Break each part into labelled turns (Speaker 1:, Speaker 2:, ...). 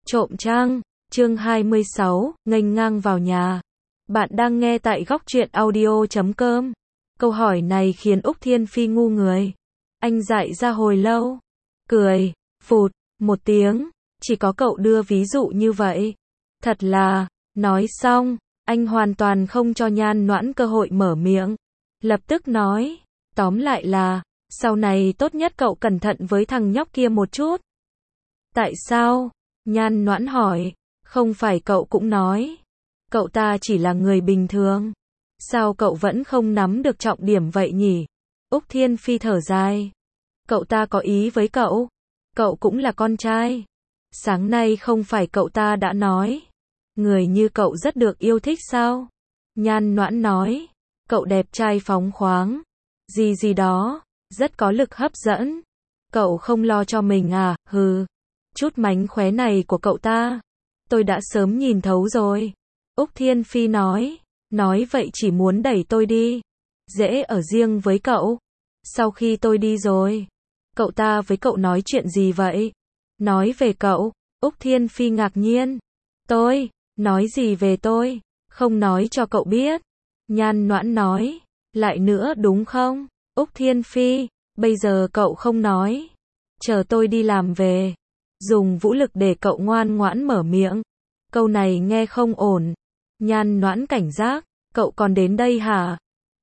Speaker 1: Trộm trăng, chương 26, nghênh ngang vào nhà. Bạn đang nghe tại góc truyện audio.com. Câu hỏi này khiến Úc Thiên Phi ngu người. Anh dại ra hồi lâu. Cười, phụt, một tiếng. Chỉ có cậu đưa ví dụ như vậy. Thật là, nói xong, anh hoàn toàn không cho Nhan Noãn cơ hội mở miệng. Lập tức nói, tóm lại là, sau này tốt nhất cậu cẩn thận với thằng nhóc kia một chút. Tại sao? Nhan Noãn hỏi, không phải cậu cũng nói, cậu ta chỉ là người bình thường. Sao cậu vẫn không nắm được trọng điểm vậy nhỉ? Úc Thiên Phi thở dài. Cậu ta có ý với cậu cũng là con trai. Sáng nay không phải cậu ta đã nói, người như cậu rất được yêu thích sao? Nhan Noãn nói, cậu đẹp trai phóng khoáng, gì đó, rất có lực hấp dẫn. Cậu không lo cho mình à? Hừ. Chút mánh khóe này của cậu ta, tôi đã sớm nhìn thấu rồi. Úc Thiên Phi nói vậy chỉ muốn đẩy tôi đi. Dễ ở riêng với cậu. Sau khi tôi đi rồi, cậu ta với cậu nói chuyện gì vậy? Nói về cậu. Úc Thiên Phi ngạc nhiên. Tôi, nói gì về tôi? Không nói cho cậu biết. Nhan Noãn nói, lại nữa đúng không? Úc Thiên Phi, bây giờ cậu không nói. Chờ tôi đi làm về, dùng vũ lực để cậu ngoan ngoãn mở miệng. Câu này nghe không ổn. Nhan Noãn cảnh giác, cậu còn đến đây hả?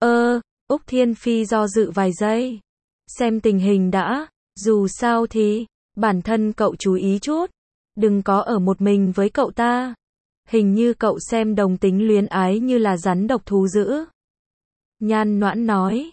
Speaker 1: Úc Thiên Phi do dự vài giây. Xem tình hình đã, dù sao thì, bản thân cậu chú ý chút. Đừng có ở một mình với cậu ta. Hình như cậu xem đồng tính luyến ái như là rắn độc thú dữ. Nhan Noãn nói,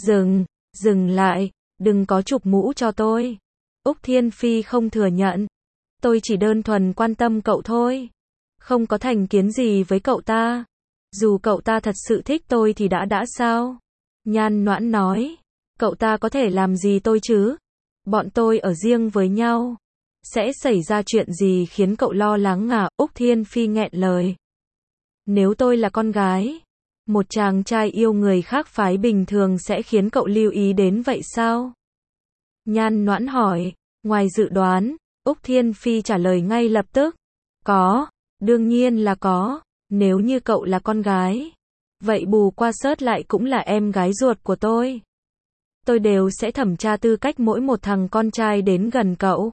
Speaker 1: dừng lại, đừng có chụp mũ cho tôi. Úc Thiên Phi không thừa nhận. Tôi chỉ đơn thuần quan tâm cậu thôi. Không có thành kiến gì với cậu ta. Dù cậu ta thật sự thích tôi thì đã sao? Nhan Noãn nói, cậu ta có thể làm gì tôi chứ? Bọn tôi ở riêng với nhau. Sẽ xảy ra chuyện gì khiến cậu lo lắng à? Úc Thiên Phi nghẹn lời. Nếu tôi là con gái, một chàng trai yêu người khác phái bình thường sẽ khiến cậu lưu ý đến vậy sao? Nhan Noãn hỏi. Ngoài dự đoán, Úc Thiên Phi trả lời ngay lập tức. Có, đương nhiên là có. Nếu như cậu là con gái, vậy bù qua sớt lại cũng là em gái ruột của tôi. Tôi đều sẽ thẩm tra tư cách mỗi một thằng con trai đến gần cậu.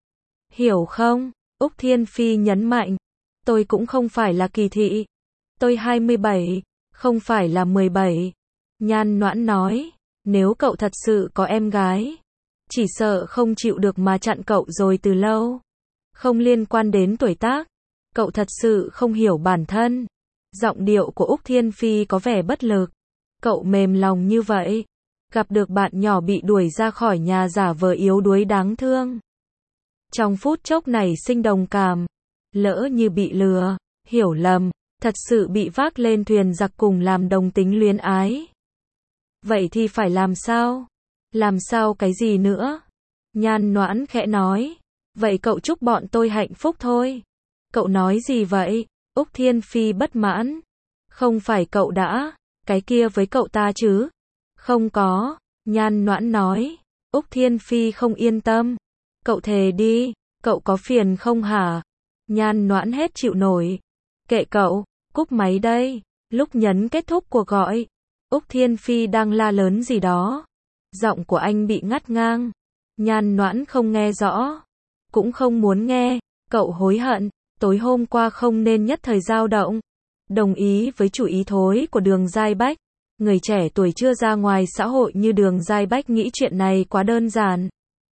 Speaker 1: Hiểu không? Úc Thiên Phi nhấn mạnh. Tôi cũng không phải là kỳ thị. Tôi 27, không phải là 17. Nhan Noãn nói, nếu cậu thật sự có em gái, chỉ sợ không chịu được mà chặn cậu rồi từ lâu. Không liên quan đến tuổi tác. Cậu thật sự không hiểu bản thân. Giọng điệu của Úc Thiên Phi có vẻ bất lực. Cậu mềm lòng như vậy. Gặp được bạn nhỏ bị đuổi ra khỏi nhà giả vờ yếu đuối đáng thương. Trong phút chốc nảy sinh đồng cảm. Lỡ như bị lừa, hiểu lầm, thật sự bị vác lên thuyền giặc cùng làm đồng tính luyến ái. Vậy thì phải làm sao? Làm sao cái gì nữa? Nhan Noãn khẽ nói. Vậy cậu chúc bọn tôi hạnh phúc thôi. Cậu nói gì vậy? Úc Thiên Phi bất mãn. Không phải cậu đã, cái kia với cậu ta chứ? Không có. Nhan Noãn nói. Úc Thiên Phi không yên tâm. Cậu thề đi, cậu có phiền không hả? Nhan Noãn hết chịu nổi. Kệ cậu, cúp máy đây. Lúc nhấn kết thúc cuộc gọi, Úc Thiên Phi đang la lớn gì đó. Giọng của anh bị ngắt ngang. Nhan Noãn không nghe rõ. Cũng không muốn nghe. Cậu hối hận. Tối hôm qua không nên nhất thời dao động. Đồng ý với chủ ý thối của Đường Giai Bách. Người trẻ tuổi chưa ra ngoài xã hội như Đường Giai Bách nghĩ chuyện này quá đơn giản.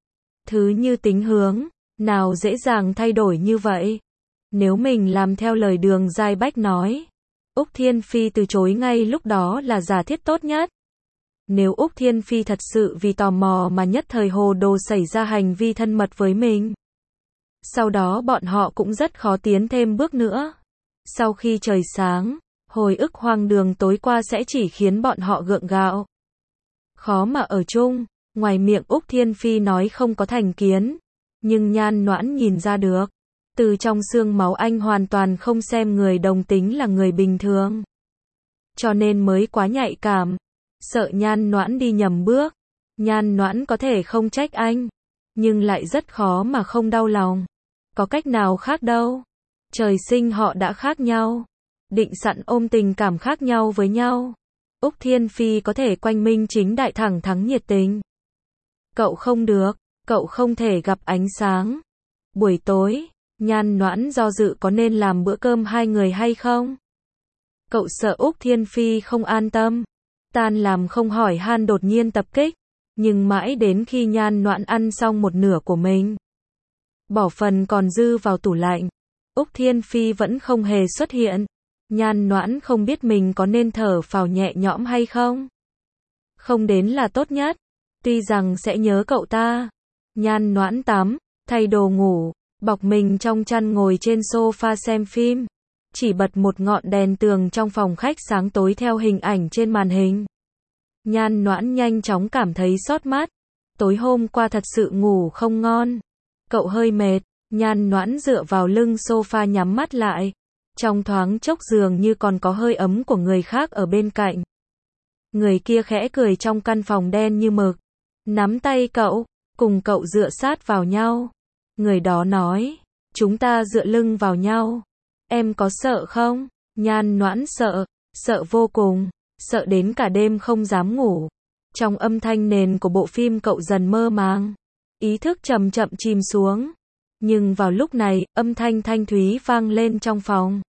Speaker 1: Thứ như tính hướng, nào dễ dàng thay đổi như vậy. Nếu mình làm theo lời Đường Giai Bách nói, Úc Thiên Phi từ chối ngay lúc đó là giả thiết tốt nhất. Nếu Úc Thiên Phi thật sự vì tò mò mà nhất thời hồ đồ xảy ra hành vi thân mật với mình, sau đó bọn họ cũng rất khó tiến thêm bước nữa. Sau khi trời sáng, hồi ức hoang đường tối qua sẽ chỉ khiến bọn họ gượng gạo. Khó mà ở chung. Ngoài miệng Úc Thiên Phi nói không có thành kiến, nhưng Nhan Noãn nhìn ra được. Từ trong xương máu anh hoàn toàn không xem người đồng tính là người bình thường. Cho nên mới quá nhạy cảm. Sợ Nhan Noãn đi nhầm bước. Nhan Noãn có thể không trách anh, nhưng lại rất khó mà không đau lòng. Có cách nào khác đâu. Trời sinh họ đã khác nhau. Định sẵn ôm tình cảm khác nhau với nhau. Úc Thiên Phi có thể quanh minh chính đại thẳng thắn nhiệt tình. Cậu không được, cậu không thể gặp ánh sáng. Buổi tối, Nhan Noãn do dự có nên làm bữa cơm hai người hay không. Cậu sợ Úc Thiên Phi không an tâm. Tan làm không hỏi han đột nhiên tập kích. Nhưng mãi đến khi Nhan Noãn ăn xong một nửa của mình, bỏ phần còn dư vào tủ lạnh, Úc Thiên Phi vẫn không hề xuất hiện. Nhan Noãn không biết mình có nên thở phào nhẹ nhõm hay không. Không đến là tốt nhất. Tuy rằng sẽ nhớ cậu ta. Nhan Noãn tắm, thay đồ ngủ, bọc mình trong chăn ngồi trên sofa xem phim. Chỉ bật một ngọn đèn tường trong phòng khách sáng tối theo hình ảnh trên màn hình. Nhan Noãn nhanh chóng cảm thấy xót mắt. Tối hôm qua thật sự ngủ không ngon. Cậu hơi mệt. Nhan Noãn dựa vào lưng sofa nhắm mắt lại. Trong thoáng chốc dường như còn có hơi ấm của người khác ở bên cạnh. Người kia khẽ cười trong căn phòng đen như mực. Nắm tay cậu, cùng cậu dựa sát vào nhau. Người đó nói, chúng ta dựa lưng vào nhau. Em có sợ không? Nhan Noãn sợ, sợ vô cùng, sợ đến cả đêm không dám ngủ. Trong âm thanh nền của bộ phim cậu dần mơ màng. Ý thức chậm chậm chìm xuống. Nhưng vào lúc này, âm thanh thanh thúy vang lên trong phòng.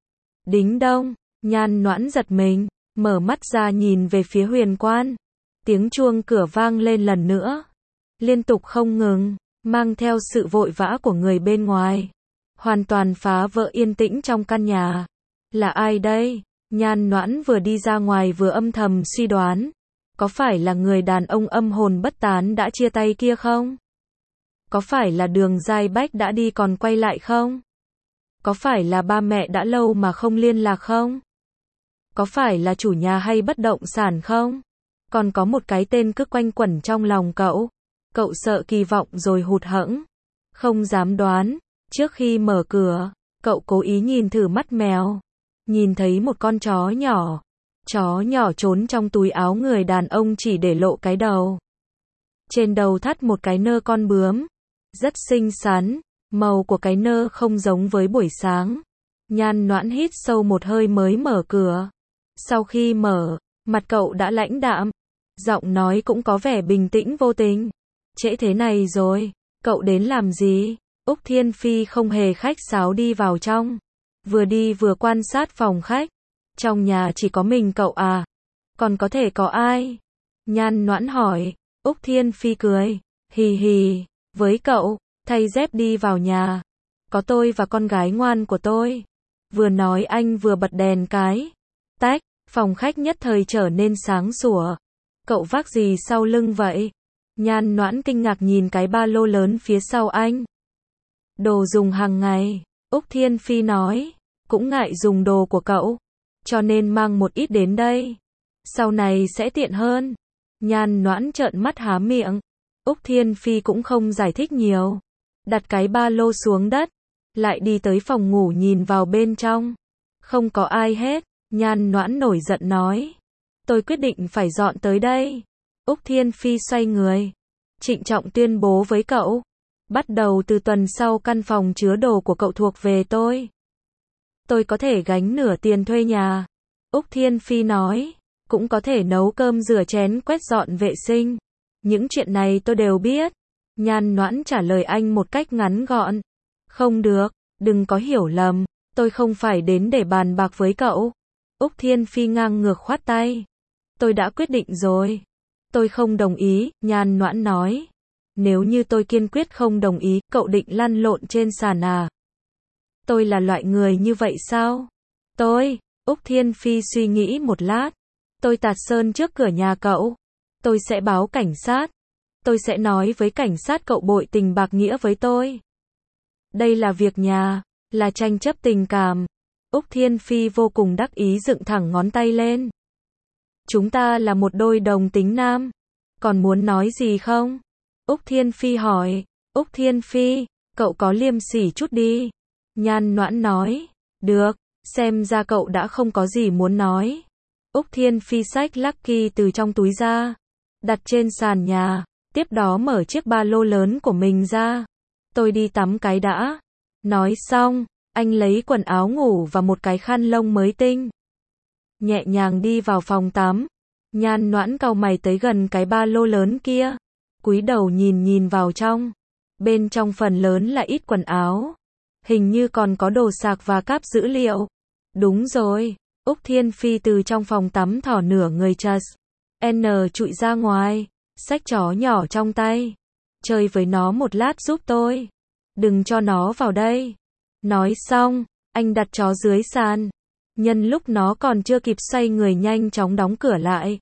Speaker 1: Đính đông, Nhan Noãn giật mình, mở mắt ra nhìn về phía huyền quan. Tiếng chuông cửa vang lên lần nữa. Liên tục không ngừng, mang theo sự vội vã của người bên ngoài. Hoàn toàn phá vỡ yên tĩnh trong căn nhà. Là ai đây? Nhan Noãn vừa đi ra ngoài vừa âm thầm suy đoán. Có phải là người đàn ông âm hồn bất tán đã chia tay kia không? Có phải là Đường Giai Bách đã đi còn quay lại không? Có phải là ba mẹ đã lâu mà không liên lạc không? Có phải là chủ nhà hay bất động sản không? Còn có một cái tên cứ quanh quẩn trong lòng cậu. Cậu sợ kỳ vọng rồi hụt hẫng. Không dám đoán. Trước khi mở cửa, cậu cố ý nhìn thử mắt mèo. Nhìn thấy một con chó nhỏ. Chó nhỏ trốn trong túi áo người đàn ông chỉ để lộ cái đầu. Trên đầu thắt một cái nơ con bướm. Rất xinh xắn. Màu của cái nơ không giống với buổi sáng. Nhan Noãn hít sâu một hơi mới mở cửa. Sau khi mở, mặt cậu đã lãnh đạm. Giọng nói cũng có vẻ bình tĩnh vô tình. Trễ thế này rồi, cậu đến làm gì? Úc Thiên Phi không hề khách sáo đi vào trong. Vừa đi vừa quan sát phòng khách. Trong nhà chỉ có mình cậu à? Còn có thể có ai? Nhan Noãn hỏi. Úc Thiên Phi cười. Hì hì, với cậu, thay dép đi vào nhà. Có tôi và con gái ngoan của tôi. Vừa nói anh vừa bật đèn cái. Tách, phòng khách nhất thời trở nên sáng sủa. Cậu vác gì sau lưng vậy? Nhan Noãn kinh ngạc nhìn cái ba lô lớn phía sau anh. Đồ dùng hàng ngày, Úc Thiên Phi nói. Cũng ngại dùng đồ của cậu. Cho nên mang một ít đến đây. Sau này sẽ tiện hơn. Nhan Noãn trợn mắt há miệng. Úc Thiên Phi cũng không giải thích nhiều. Đặt cái ba lô xuống đất. Lại đi tới phòng ngủ nhìn vào bên trong. Không có ai hết. Nhan Noãn nổi giận nói. Tôi quyết định phải dọn tới đây. Úc Thiên Phi xoay người. Trịnh trọng tuyên bố với cậu. Bắt đầu từ tuần sau căn phòng chứa đồ của cậu thuộc về tôi. Tôi có thể gánh nửa tiền thuê nhà. Úc Thiên Phi nói. Cũng có thể nấu cơm rửa chén quét dọn vệ sinh. Những chuyện này tôi đều biết. Nhan Noãn trả lời anh một cách ngắn gọn. Không được, đừng có hiểu lầm. Tôi không phải đến để bàn bạc với cậu. Úc Thiên Phi ngang ngược khoát tay. Tôi đã quyết định rồi. Tôi không đồng ý, Nhan Noãn nói. Nếu như tôi kiên quyết không đồng ý, cậu định lăn lộn trên sàn à? Tôi là loại người như vậy sao? Úc Thiên Phi suy nghĩ một lát. Tôi tạt sơn trước cửa nhà cậu. Tôi sẽ báo cảnh sát. Tôi sẽ nói với cảnh sát cậu bội tình bạc nghĩa với tôi. Đây là việc nhà, là tranh chấp tình cảm. Úc Thiên Phi vô cùng đắc ý dựng thẳng ngón tay lên. Chúng ta là một đôi đồng tính nam. Còn muốn nói gì không? Úc Thiên Phi hỏi. Úc Thiên Phi, cậu có liêm sỉ chút đi. Nhan Noãn nói. Được, xem ra cậu đã không có gì muốn nói. Úc Thiên Phi xách Lucky từ trong túi ra. Đặt trên sàn nhà. Tiếp đó mở chiếc ba lô lớn của mình ra. Tôi đi tắm cái đã. Nói xong, anh lấy quần áo ngủ và một cái khăn lông mới tinh. Nhẹ nhàng đi vào phòng tắm. Nhan Noãn cau mày tới gần cái ba lô lớn kia. Cúi đầu nhìn vào trong. Bên trong phần lớn là ít quần áo. Hình như còn có đồ sạc và cáp dữ liệu. Đúng rồi, Úc Thiên Phi từ trong phòng tắm thỏ nửa người chật. Trụi ra ngoài, xách chó nhỏ trong tay. Chơi với nó một lát giúp tôi. Đừng cho nó vào đây. Nói xong, anh đặt chó dưới sàn. Nhân lúc nó còn chưa kịp xoay người nhanh chóng đóng cửa lại.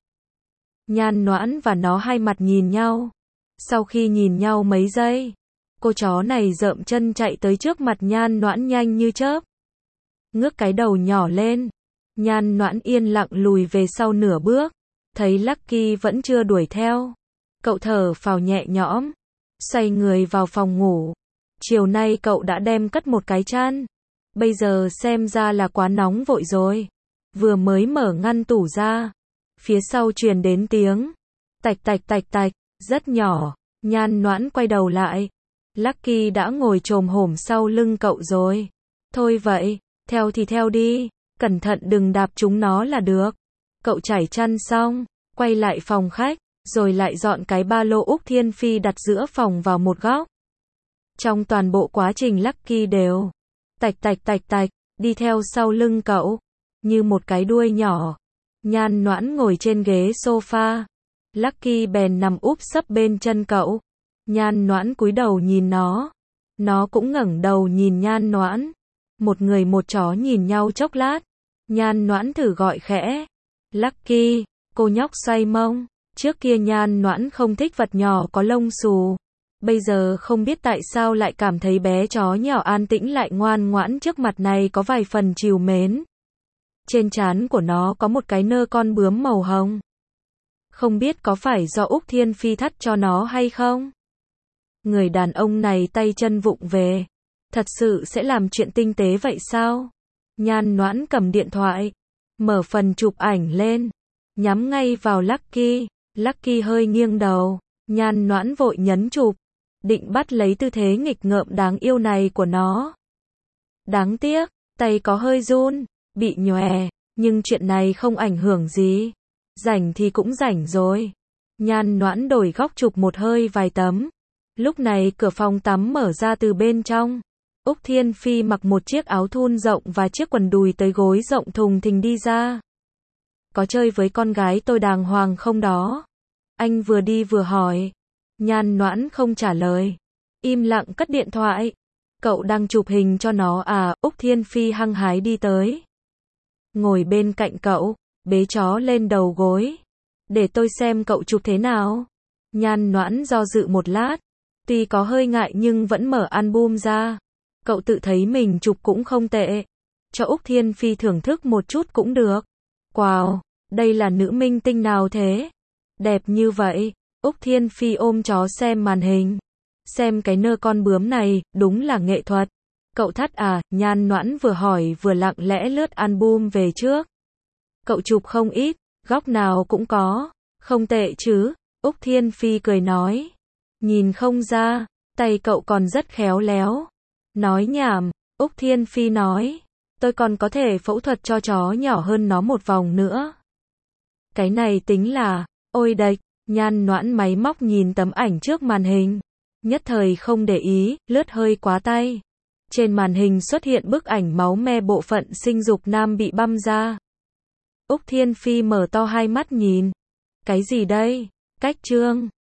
Speaker 1: Nhan Noãn và nó hai mặt nhìn nhau. Sau khi nhìn nhau mấy giây, cô chó này rợm chân chạy tới trước mặt Nhan Noãn nhanh như chớp. Ngước cái đầu nhỏ lên. Nhan Noãn yên lặng lùi về sau nửa bước. Thấy Lucky vẫn chưa đuổi theo. Cậu thở phào nhẹ nhõm. Xoay người vào phòng ngủ. Chiều nay cậu đã đem cất một cái chăn. Bây giờ xem ra là quá nóng vội rồi. Vừa mới mở ngăn tủ ra. Phía sau truyền đến tiếng. Tạch tạch tạch tạch. Rất nhỏ. Nhan Noãn quay đầu lại. Lucky đã ngồi chồm hổm sau lưng cậu rồi. Thôi vậy, theo thì theo đi. Cẩn thận đừng đạp chúng nó là được. Cậu trải chăn xong, quay lại phòng khách, rồi lại dọn cái ba lô Úc Thiên Phi đặt giữa phòng vào một góc. Trong toàn bộ quá trình Lucky đều tạch tạch tạch tạch, đi theo sau lưng cậu, như một cái đuôi nhỏ. Nhan Noãn ngồi trên ghế sofa. Lucky bèn nằm úp sấp bên chân cậu. Nhan Noãn cúi đầu nhìn nó. Nó cũng ngẩng đầu nhìn Nhan Noãn. Một người một chó nhìn nhau chốc lát. Nhan Noãn thử gọi khẽ. Lucky, cô nhóc xoay mông. Trước kia Nhan Noãn không thích vật nhỏ có lông xù. Bây giờ không biết tại sao lại cảm thấy bé chó nhỏ an tĩnh lại ngoan ngoãn trước mặt này có vài phần trìu mến. Trên trán của nó có một cái nơ con bướm màu hồng. Không biết có phải do Úc Thiên Phi thắt cho nó hay không? Người đàn ông này tay chân vụng về. Thật sự sẽ làm chuyện tinh tế vậy sao? Nhan Noãn cầm điện thoại. Mở phần chụp ảnh lên. Nhắm ngay vào Lucky. Lucky hơi nghiêng đầu. Nhan Noãn vội nhấn chụp. Định bắt lấy tư thế nghịch ngợm đáng yêu này của nó. Đáng tiếc, tay có hơi run. Bị nhòe. Nhưng chuyện này không ảnh hưởng gì. Rảnh thì cũng rảnh rồi. Nhan Noãn đổi góc chụp một hơi vài tấm. Lúc này cửa phòng tắm mở ra từ bên trong. Úc Thiên Phi mặc một chiếc áo thun rộng và chiếc quần đùi tới gối rộng thùng thình đi ra. Có chơi với con gái tôi đàng hoàng không đó? Anh vừa đi vừa hỏi. Nhan Noãn không trả lời. Im lặng cất điện thoại. Cậu đang chụp hình cho nó à? Úc Thiên Phi hăng hái đi tới. Ngồi bên cạnh cậu, bế chó lên đầu gối. Để tôi xem cậu chụp thế nào. Nhan Noãn do dự một lát. Tuy có hơi ngại nhưng vẫn mở album ra. Cậu tự thấy mình chụp cũng không tệ. Cho Úc Thiên Phi thưởng thức một chút cũng được. Wow, đây là nữ minh tinh nào thế? Đẹp như vậy. Úc Thiên Phi ôm chó xem màn hình. Xem cái nơ con bướm này, đúng là nghệ thuật. Cậu thắt à? Nhan Noãn vừa hỏi vừa lặng lẽ lướt album về trước. Cậu chụp không ít, góc nào cũng có. Không tệ chứ? Úc Thiên Phi cười nói. Nhìn không ra, tay cậu còn rất khéo léo. Nói nhảm, Úc Thiên Phi nói. Tôi còn có thể phẫu thuật cho chó nhỏ hơn nó một vòng nữa. Cái này tính là, ôi đệch. Nhan Noãn máy móc nhìn tấm ảnh trước màn hình. Nhất thời không để ý, lướt hơi quá tay. Trên màn hình xuất hiện bức ảnh máu me bộ phận sinh dục nam bị băm ra. Úc Thiên Phi mở to hai mắt nhìn. Cái gì đây? Cách trương.